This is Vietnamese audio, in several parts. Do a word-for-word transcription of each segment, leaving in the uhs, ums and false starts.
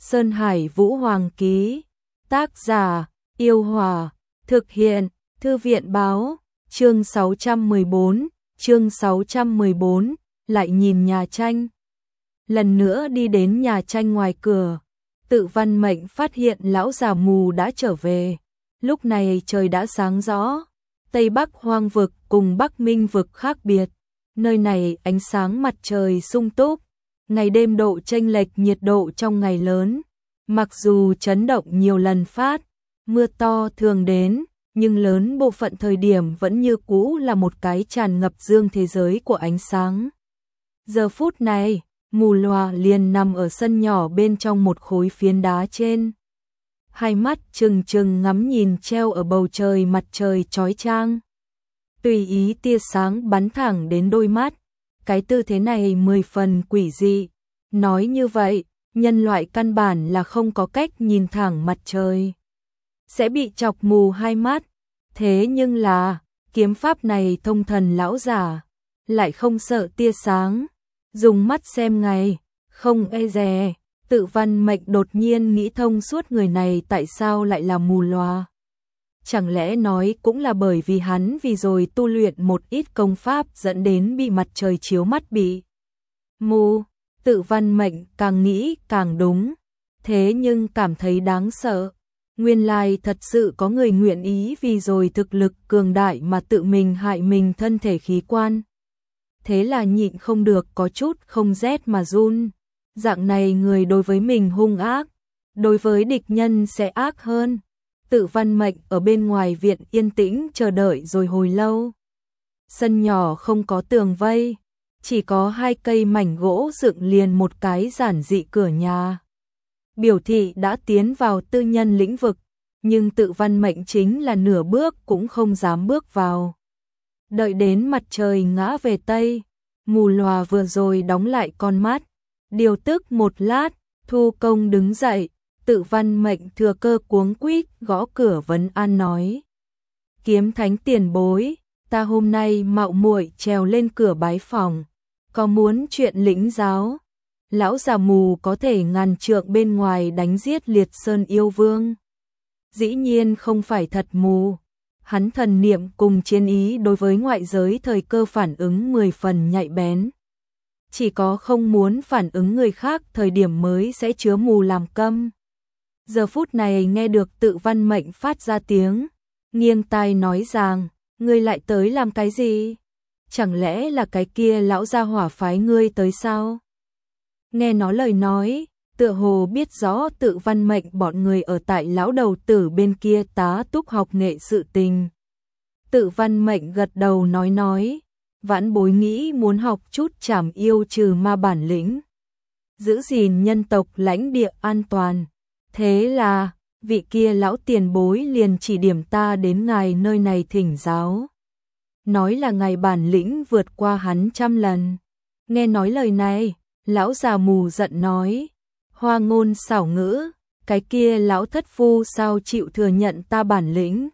Sơn Hải Vũ Hoàng ký. Tác giả: Yêu Hòa. Thực hiện: Thư viện báo. Chương sáu trăm mười bốn, chương sáu trăm mười bốn, lại nhìn nhà tranh. Lần nữa đi đến nhà tranh ngoài cửa, Tự Văn Mệnh phát hiện lão già mù đã trở về. Lúc này trời đã sáng rõ. Tây Bắc Hoang vực cùng Bắc Minh vực khác biệt. Nơi này ánh sáng mặt trời sung túc, ngày đêm độ chênh lệch nhiệt độ trong ngày lớn. Mặc dù chấn động nhiều lần phát, mưa to thường đến, nhưng lớn bộ phận thời điểm vẫn như cũ là một cái tràn ngập dương thế giới của ánh sáng. Giờ phút này, Mù Lòa liền nằm ở sân nhỏ bên trong một khối phiến đá trên. Hai mắt trừng trừng ngắm nhìn treo ở bầu trời mặt trời chói chang. Tùy ý tia sáng bắn thẳng đến đôi mắt. Cái tư thế này mười phần quỷ dị. Nói như vậy, nhân loại căn bản là không có cách nhìn thẳng mặt trời, sẽ bị chọc mù hai mắt. Thế nhưng là, kiếm pháp này thông thần lão giả lại không sợ tia sáng, dùng mắt xem ngày, không e dè. Tự Văn Mệnh đột nhiên nghĩ thông suốt người này tại sao lại là mù lòa. Chẳng lẽ nói cũng là bởi vì hắn vì rồi tu luyện một ít công pháp dẫn đến bị mặt trời chiếu mắt bị mù. Tự Văn Mệnh càng nghĩ càng đúng, thế nhưng cảm thấy đáng sợ. Nguyên lai thật sự có người nguyện ý vì rồi thực lực cường đại mà tự mình hại mình thân thể khí quan. Thế là nhịn không được có chút không rét mà run. Dạng này người đối với mình hung ác, đối với địch nhân sẽ ác hơn. Tự Văn Mệnh ở bên ngoài viện yên tĩnh chờ đợi rồi hồi lâu. Sân nhỏ không có tường vây, chỉ có hai cây mảnh gỗ dựng liền một cái giản dị cửa nhà. Biểu thị đã tiến vào tư nhân lĩnh vực, nhưng Tự Văn Mệnh chính là nửa bước cũng không dám bước vào. Đợi đến mặt trời ngã về Tây, Mù Lòa vừa rồi đóng lại con mắt, điều tức một lát, thu công đứng dậy. Tự Văn Mệnh thừa cơ cuống quýt gõ cửa vấn an nói: Kiếm Thánh tiền bối, ta hôm nay mạo muội trèo lên cửa bái phòng, có muốn chuyện lĩnh giáo. Lão già mù có thể ngàn trượng bên ngoài đánh giết Liệt Sơn yêu vương, dĩ nhiên không phải thật mù. Hắn thần niệm cùng chiến ý đối với ngoại giới thời cơ phản ứng mười phần nhạy bén. Chỉ có không muốn phản ứng người khác thời điểm mới sẽ chứa mù làm câm. Giờ phút này nghe được Tự Văn Mệnh phát ra tiếng, nghiêng tai nói rằng: Ngươi lại tới làm cái gì? Chẳng lẽ là cái kia lão gia hỏa phái ngươi tới sao? Nghe nó lời nói, tựa hồ biết rõ Tự Văn Mệnh bọn người ở tại lão đầu tử bên kia tá túc học nghệ sự tình. Tự Văn Mệnh gật đầu nói nói: Vãn bối nghĩ muốn học chút trảm yêu trừ ma bản lĩnh, giữ gìn nhân tộc lãnh địa an toàn. Thế là, vị kia lão tiền bối liền chỉ điểm ta đến ngài nơi này thỉnh giáo. Nói là ngài bản lĩnh vượt qua hắn trăm lần. Nghe nói lời này, lão già mù giận nói: Hoa ngôn xảo ngữ, cái kia lão thất phu sao chịu thừa nhận ta bản lĩnh?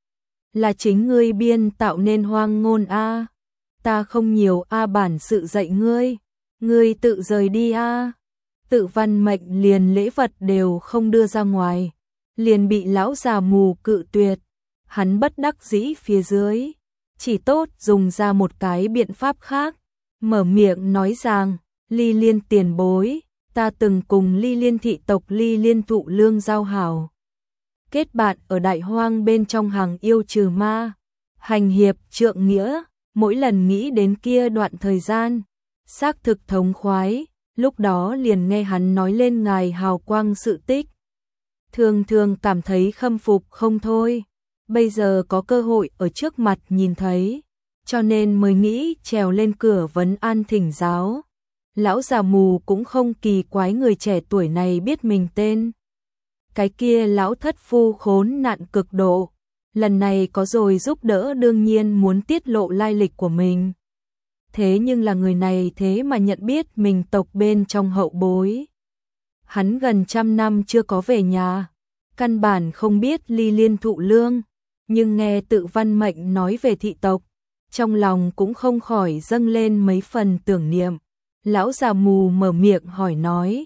Là chính ngươi biên tạo nên hoang ngôn a. Ta không nhiều a bản sự dạy ngươi, ngươi tự rời đi a. Tự Văn Mệnh liền lễ vật đều không đưa ra ngoài, liền bị lão già mù cự tuyệt. Hắn bất đắc dĩ phía dưới, chỉ tốt dùng ra một cái biện pháp khác, mở miệng nói rằng: Ly Liên tiền bối, ta từng cùng Ly Liên thị tộc Ly Liên Thụ Lương giao hảo, kết bạn ở Đại Hoang bên trong hàng yêu trừ ma, hành hiệp trượng nghĩa. Mỗi lần nghĩ đến kia đoạn thời gian, xác thực thống khoái. Lúc đó liền nghe hắn nói lên ngài hào quang sự tích, thường thường cảm thấy khâm phục không thôi. Bây giờ có cơ hội ở trước mặt nhìn thấy, cho nên mới nghĩ trèo lên cửa vấn an thỉnh giáo. Lão già mù cũng không kỳ quái người trẻ tuổi này biết mình tên. Cái kia lão thất phu khốn nạn cực độ, lần này có rồi giúp đỡ đương nhiên muốn tiết lộ lai lịch của mình. Thế nhưng là người này thế mà nhận biết mình tộc bên trong hậu bối. Hắn gần trăm năm chưa có về nhà, căn bản không biết Ly Liên Thụ Lương, nhưng nghe Tự Văn Mệnh nói về thị tộc, trong lòng cũng không khỏi dâng lên mấy phần tưởng niệm. Lão già mù mở miệng hỏi nói: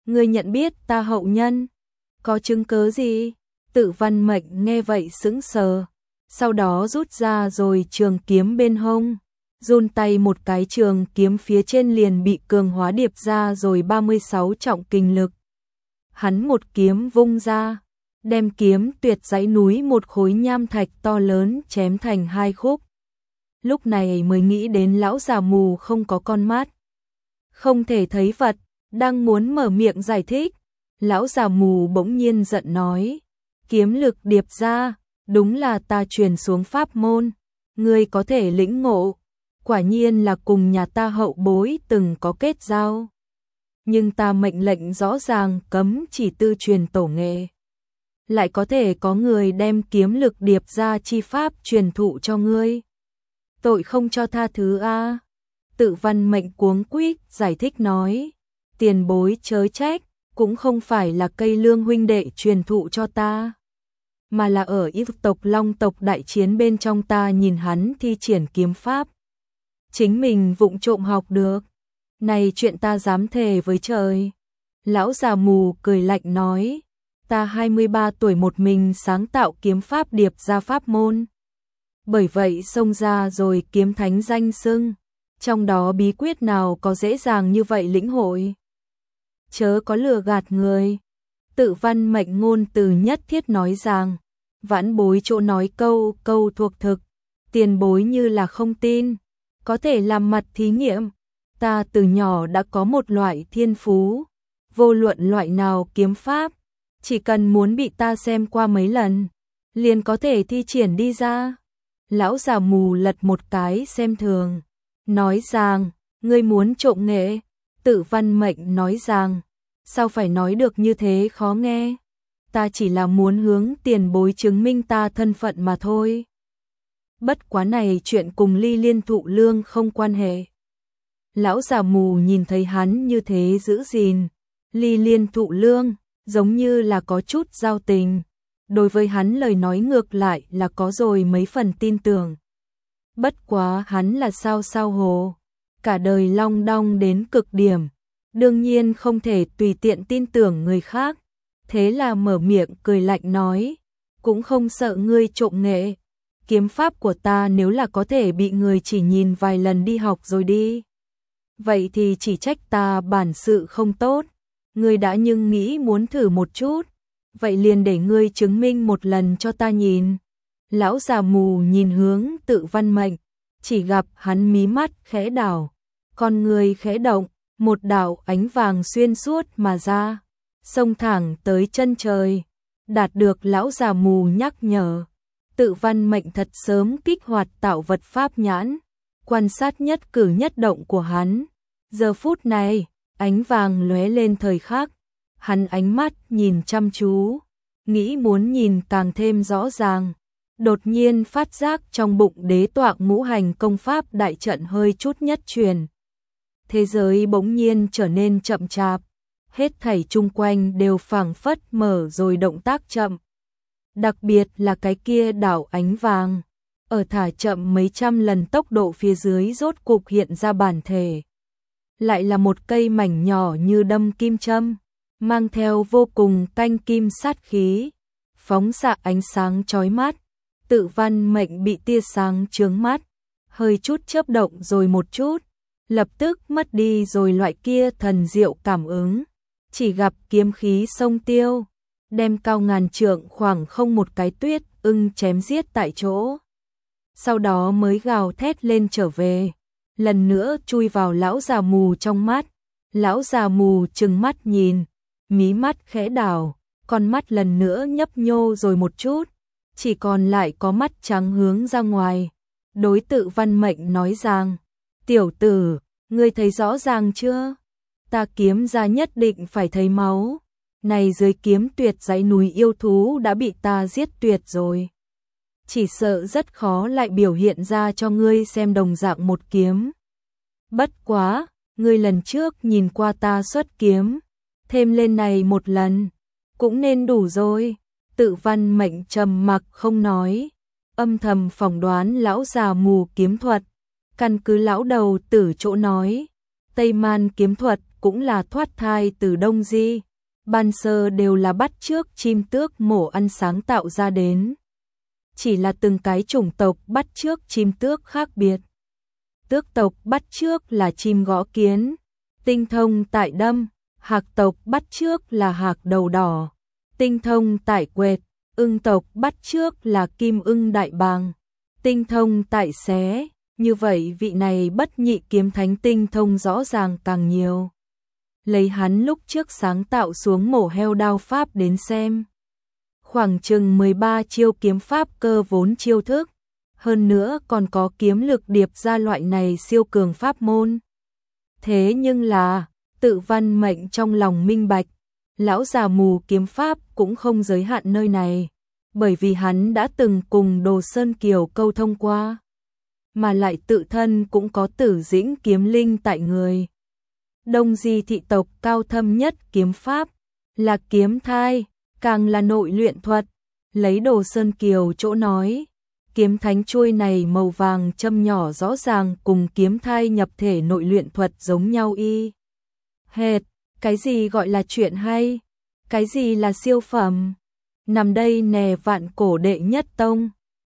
ngươi nhận biết ta hậu nhân, có chứng cớ gì? Tự Văn Mệnh nghe vậy sững sờ, sau đó rút ra rồi trường kiếm bên hông, run tay một cái trường kiếm phía trên liền bị cường hóa điệp ra rồi ba mươi sáu trọng kinh lực. Hắn một kiếm vung ra, đem kiếm tuyệt dãy núi một khối nham thạch to lớn chém thành hai khúc. Lúc này mới nghĩ đến lão già mù không có con mắt, không thể thấy vật, đang muốn mở miệng giải thích, lão già mù bỗng nhiên giận nói, kiếm lực điệp ra, đúng là ta truyền xuống pháp môn, ngươi có thể lĩnh ngộ, quả nhiên là cùng nhà ta hậu bối từng có kết giao. Nhưng ta mệnh lệnh rõ ràng cấm chỉ tư truyền tổ nghệ. Lại có thể có người đem kiếm lực điệp ra chi pháp truyền thụ cho ngươi. Tội không cho tha thứ a. Tự Văn Mệnh cuống quýt giải thích nói, tiền bối chớ trách, cũng không phải là cây lương huynh đệ truyền thụ cho ta, mà là ở yêu tộc Long tộc đại chiến bên trong ta nhìn hắn thi triển kiếm pháp, chính mình vụng trộm học được. Này chuyện ta dám thề với trời. Lão già mù cười lạnh nói, ta hai mươi ba tuổi một mình sáng tạo kiếm pháp điệp ra pháp môn. Bởi vậy xông ra rồi kiếm thánh danh xưng, trong đó bí quyết nào có dễ dàng như vậy lĩnh hội. Chớ có lừa gạt người. Tự Văn Mệnh ngôn từ nhất thiết nói rằng, vãn bối chỗ nói câu câu thuộc thực, tiền bối như là không tin, có thể làm mặt thí nghiệm. Ta từ nhỏ đã có một loại thiên phú, vô luận loại nào kiếm pháp, chỉ cần muốn bị ta xem qua mấy lần, liền có thể thi triển đi ra. Lão già mù lật một cái xem thường, nói rằng, ngươi muốn trộm nghệ. Tự Văn Mệnh nói rằng, sao phải nói được như thế khó nghe, ta chỉ là muốn hướng tiền bối chứng minh ta thân phận mà thôi. Bất quá này chuyện cùng Ly Liên Thụ Lương không quan hệ. Lão già mù nhìn thấy hắn như thế giữ gìn, Ly Liên Thụ Lương, giống như là có chút giao tình. Đối với hắn lời nói ngược lại là có rồi mấy phần tin tưởng. Bất quá hắn là sao sao hồ, cả đời long đong đến cực điểm, đương nhiên không thể tùy tiện tin tưởng người khác. Thế là mở miệng cười lạnh nói, cũng không sợ ngươi trộm nghệ. Kiếm pháp của ta nếu là có thể bị người chỉ nhìn vài lần đi học rồi đi, vậy thì chỉ trách ta bản sự không tốt. Ngươi đã nhưng nghĩ muốn thử một chút, vậy liền để ngươi chứng minh một lần cho ta nhìn. Lão già mù nhìn hướng Tự Văn Mệnh, chỉ gặp hắn mí mắt khẽ đảo, con người khẽ động, một đạo ánh vàng xuyên suốt mà ra, xông thẳng tới chân trời. Đạt được lão già mù nhắc nhở, Tự Văn Mệnh thật sớm kích hoạt tạo vật pháp nhãn, quan sát nhất cử nhất động của hắn. Giờ phút này, ánh vàng lóe lên thời khắc, hắn ánh mắt nhìn chăm chú, nghĩ muốn nhìn càng thêm rõ ràng. Đột nhiên phát giác trong bụng đế tọa ngũ hành công pháp đại trận hơi chút nhất truyền. Thế giới bỗng nhiên trở nên chậm chạp, hết thảy chung quanh đều phảng phất mở rồi động tác chậm. Đặc biệt là cái kia đảo ánh vàng, ở thả chậm mấy trăm lần tốc độ phía dưới rốt cục hiện ra bản thể. Lại là một cây mảnh nhỏ như đâm kim châm, mang theo vô cùng canh kim sát khí, phóng xạ ánh sáng chói mắt. Tự Văn Mệnh bị tia sáng chướng mắt, hơi chút chớp động rồi một chút, lập tức mất đi rồi loại kia thần diệu cảm ứng. Chỉ gặp kiếm khí sông tiêu, đem cao ngàn trượng khoảng không một cái tuyết ưng chém giết tại chỗ. Sau đó mới gào thét lên trở về, lần nữa chui vào lão già mù trong mắt. Lão già mù trừng mắt nhìn, mí mắt khẽ đảo, con mắt lần nữa nhấp nhô rồi một chút, chỉ còn lại có mắt trắng hướng ra ngoài. Đối Tự Văn Mệnh nói rằng, tiểu tử, ngươi thấy rõ ràng chưa? Ta kiếm ra nhất định phải thấy máu. Này dưới kiếm tuyệt dãy núi yêu thú đã bị ta giết tuyệt rồi, chỉ sợ rất khó lại biểu hiện ra cho ngươi xem đồng dạng một kiếm. Bất quá, ngươi lần trước nhìn qua ta xuất kiếm, thêm lên này một lần, cũng nên đủ rồi. Tự Văn Mệnh trầm mặc không nói, âm thầm phỏng đoán lão già mù kiếm thuật. Căn cứ lão đầu tử chỗ nói, Tây Man kiếm thuật cũng là thoát thai từ Đông Di, ban sơ đều là bắt chước chim tước mổ ăn sáng tạo ra đến. Chỉ là từng cái chủng tộc bắt chước chim tước khác biệt. Tước tộc bắt chước là chim gõ kiến, tinh thông tại đâm, hạc tộc bắt chước là hạc đầu đỏ, tinh thông tại quệt, ưng tộc bắt chước là kim ưng đại bàng, tinh thông tại xé. Như vậy vị này bất nhị kiếm thánh tinh thông rõ ràng càng nhiều. Lấy hắn lúc trước sáng tạo xuống mổ heo đao pháp đến xem. Khoảng chừng mười ba chiêu kiếm pháp cơ vốn chiêu thức. Hơn nữa còn có kiếm lực điệp ra loại này siêu cường pháp môn. Thế nhưng là, tự văn mệnh trong lòng minh bạch, lão già mù kiếm pháp cũng không giới hạn nơi này. Bởi vì hắn đã từng cùng Đồ Sơn Kiều câu thông qua. Mà lại tự thân cũng có tử dĩnh kiếm linh tại người. Đông Di thị tộc cao thâm nhất kiếm pháp là kiếm thai, càng là nội luyện thuật. Lấy Đồ Sơn Kiều chỗ nói, kiếm thánh chuôi này màu vàng châm nhỏ rõ ràng cùng kiếm thai nhập thể nội luyện thuật giống nhau y hệt. Cái gì gọi là chuyện hay? Cái gì là siêu phẩm? Nằm đây nè vạn cổ đệ nhất tông.